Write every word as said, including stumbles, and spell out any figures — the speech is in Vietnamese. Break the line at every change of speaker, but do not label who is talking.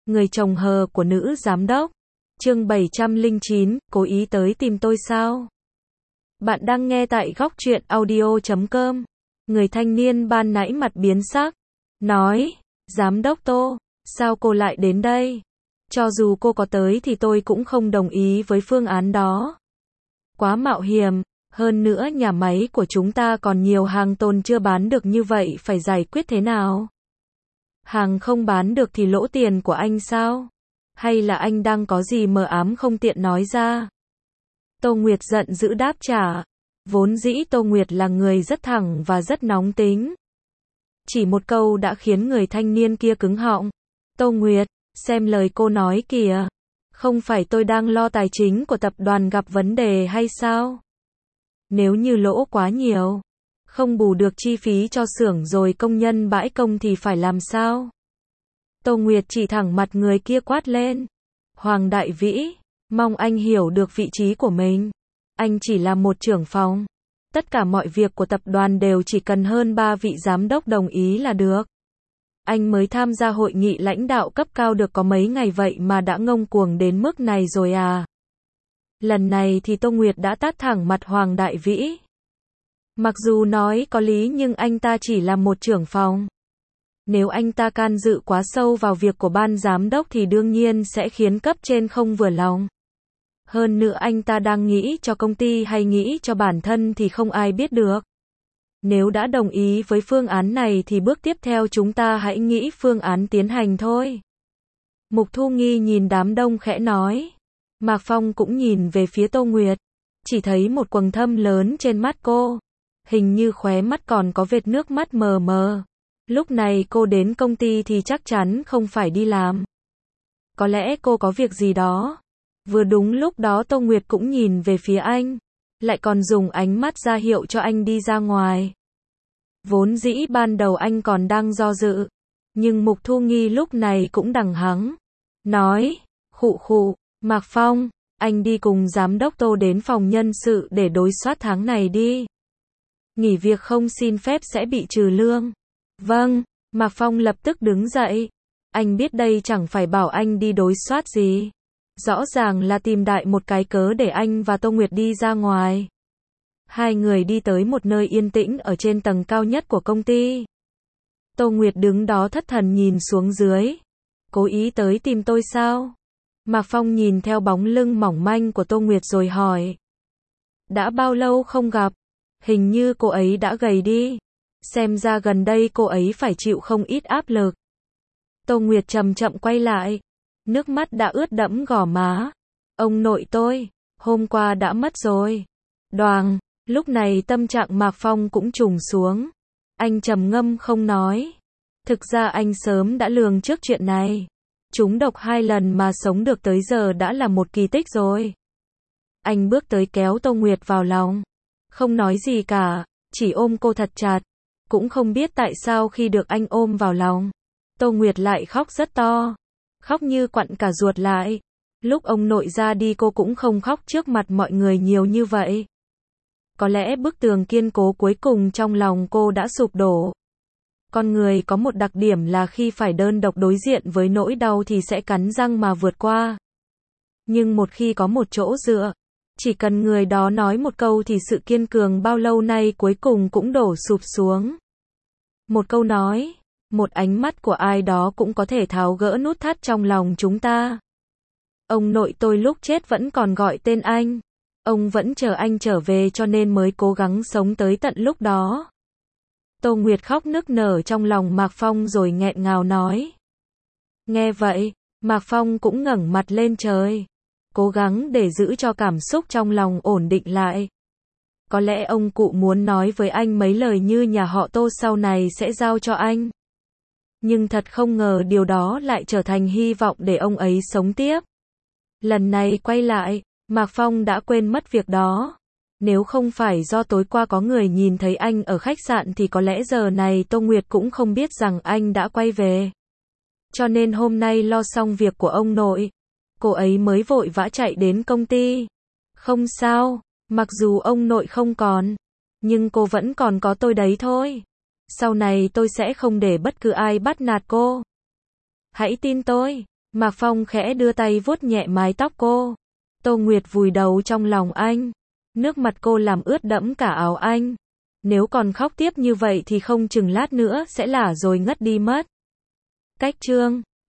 Người chồng hờ của nữ giám đốc. Chương bảy trăm lẻ chín, cố ý tới tìm tôi sao? Bạn đang nghe tại góc truyện audio chấm com. Người thanh niên ban nãy mặt biến sắc, nói, giám đốc Tô, sao cô lại đến đây? Cho dù cô có tới thì tôi cũng không đồng ý với phương án đó. Quá mạo hiểm, hơn nữa nhà máy của chúng ta còn nhiều hàng tồn chưa bán được như vậy phải giải quyết thế nào? Hàng không bán được thì lỗ tiền của anh sao? Hay là anh đang có gì mờ ám không tiện nói ra? Tô Nguyệt giận dữ đáp trả. Vốn dĩ Tô Nguyệt là người rất thẳng và rất nóng tính. Chỉ một câu đã khiến người thanh niên kia cứng họng. Tô Nguyệt, xem lời cô nói kìa. Không phải tôi đang lo tài chính của tập đoàn gặp vấn đề hay sao? Nếu như lỗ quá nhiều, không bù được chi phí cho xưởng rồi công nhân bãi công thì phải làm sao? Tô Nguyệt chỉ thẳng mặt người kia quát lên. Hoàng Đại Vĩ, mong anh hiểu được vị trí của mình. Anh chỉ là một trưởng phòng. Tất cả mọi việc của tập đoàn đều chỉ cần hơn ba vị giám đốc đồng ý là được. Anh mới tham gia hội nghị lãnh đạo cấp cao được có mấy ngày vậy mà đã ngông cuồng đến mức này rồi à? Lần này thì Tô Nguyệt đã tát thẳng mặt Hoàng Đại Vĩ. Mặc dù nói có lý nhưng anh ta chỉ là một trưởng phòng. Nếu anh ta can dự quá sâu vào việc của ban giám đốc thì đương nhiên sẽ khiến cấp trên không vừa lòng. Hơn nữa anh ta đang nghĩ cho công ty hay nghĩ cho bản thân thì không ai biết được. Nếu đã đồng ý với phương án này thì bước tiếp theo chúng ta hãy nghĩ phương án tiến hành thôi. Mục Thu Nghi nhìn đám đông khẽ nói. Mạc Phong cũng nhìn về phía Tô Nguyệt. Chỉ thấy một quầng thâm lớn trên mắt cô. Hình như khóe mắt còn có vệt nước mắt mờ mờ. Lúc này cô đến công ty thì chắc chắn không phải đi làm. Có lẽ cô có việc gì đó. Vừa đúng lúc đó Tô Nguyệt cũng nhìn về phía anh. Lại còn dùng ánh mắt ra hiệu cho anh đi ra ngoài. Vốn dĩ ban đầu anh còn đang do dự. Nhưng Mục Thu Nghi lúc này cũng đằng hắng. Nói, khụ khụ, Mạc Phong, anh đi cùng giám đốc Tô đến phòng nhân sự để đối soát tháng này đi. Nghỉ việc không xin phép sẽ bị trừ lương. Vâng, Mạc Phong lập tức đứng dậy. Anh biết đây chẳng phải bảo anh đi đối soát gì. Rõ ràng là tìm đại một cái cớ để anh và Tô Nguyệt đi ra ngoài. Hai người đi tới một nơi yên tĩnh ở trên tầng cao nhất của công ty. Tô Nguyệt đứng đó thất thần nhìn xuống dưới. Cố ý tới tìm tôi sao? Mạc Phong nhìn theo bóng lưng mỏng manh của Tô Nguyệt rồi hỏi. Đã bao lâu không gặp? Hình như cô ấy đã gầy đi. Xem ra gần đây cô ấy phải chịu không ít áp lực. Tô Nguyệt chậm chậm quay lại. Nước mắt đã ướt đẫm gò má. Ông nội tôi, hôm qua đã mất rồi. Đoàng, lúc này tâm trạng Mạc Phong cũng trùng xuống. Anh trầm ngâm không nói. Thực ra anh sớm đã lường trước chuyện này. Trúng độc hai lần mà sống được tới giờ đã là một kỳ tích rồi. Anh bước tới kéo Tô Nguyệt vào lòng. Không nói gì cả, chỉ ôm cô thật chặt. Cũng không biết tại sao khi được anh ôm vào lòng, Tô Nguyệt lại khóc rất to. Khóc như quặn cả ruột lại. Lúc ông nội ra đi cô cũng không khóc trước mặt mọi người nhiều như vậy. Có lẽ bức tường kiên cố cuối cùng trong lòng cô đã sụp đổ. Con người có một đặc điểm là khi phải đơn độc đối diện với nỗi đau thì sẽ cắn răng mà vượt qua. Nhưng một khi có một chỗ dựa, chỉ cần người đó nói một câu thì sự kiên cường bao lâu nay cuối cùng cũng đổ sụp xuống. Một câu nói, một ánh mắt của ai đó cũng có thể tháo gỡ nút thắt trong lòng chúng ta. Ông nội tôi lúc chết vẫn còn gọi tên anh. Ông vẫn chờ anh trở về cho nên mới cố gắng sống tới tận lúc đó. Tô Nguyệt khóc nức nở trong lòng Mạc Phong rồi nghẹn ngào nói. Nghe vậy, Mạc Phong cũng ngẩng mặt lên trời. Cố gắng để giữ cho cảm xúc trong lòng ổn định lại. Có lẽ ông cụ muốn nói với anh mấy lời như nhà họ Tô sau này sẽ giao cho anh. Nhưng thật không ngờ điều đó lại trở thành hy vọng để ông ấy sống tiếp. Lần này quay lại, Mạc Phong đã quên mất việc đó. Nếu không phải do tối qua có người nhìn thấy anh ở khách sạn thì có lẽ giờ này Tô Nguyệt cũng không biết rằng anh đã quay về. Cho nên hôm nay lo xong việc của ông nội, cô ấy mới vội vã chạy đến công ty. Không sao, mặc dù ông nội không còn, nhưng cô vẫn còn có tôi đấy thôi. Sau này tôi sẽ không để bất cứ ai bắt nạt cô. Hãy tin tôi. Mạc Phong khẽ đưa tay vuốt nhẹ mái tóc cô. Tô Nguyệt vùi đầu trong lòng anh. Nước mặt cô làm ướt đẫm cả áo anh. Nếu còn khóc tiếp như vậy thì không chừng lát nữa sẽ lả rồi ngất đi mất. Cách chương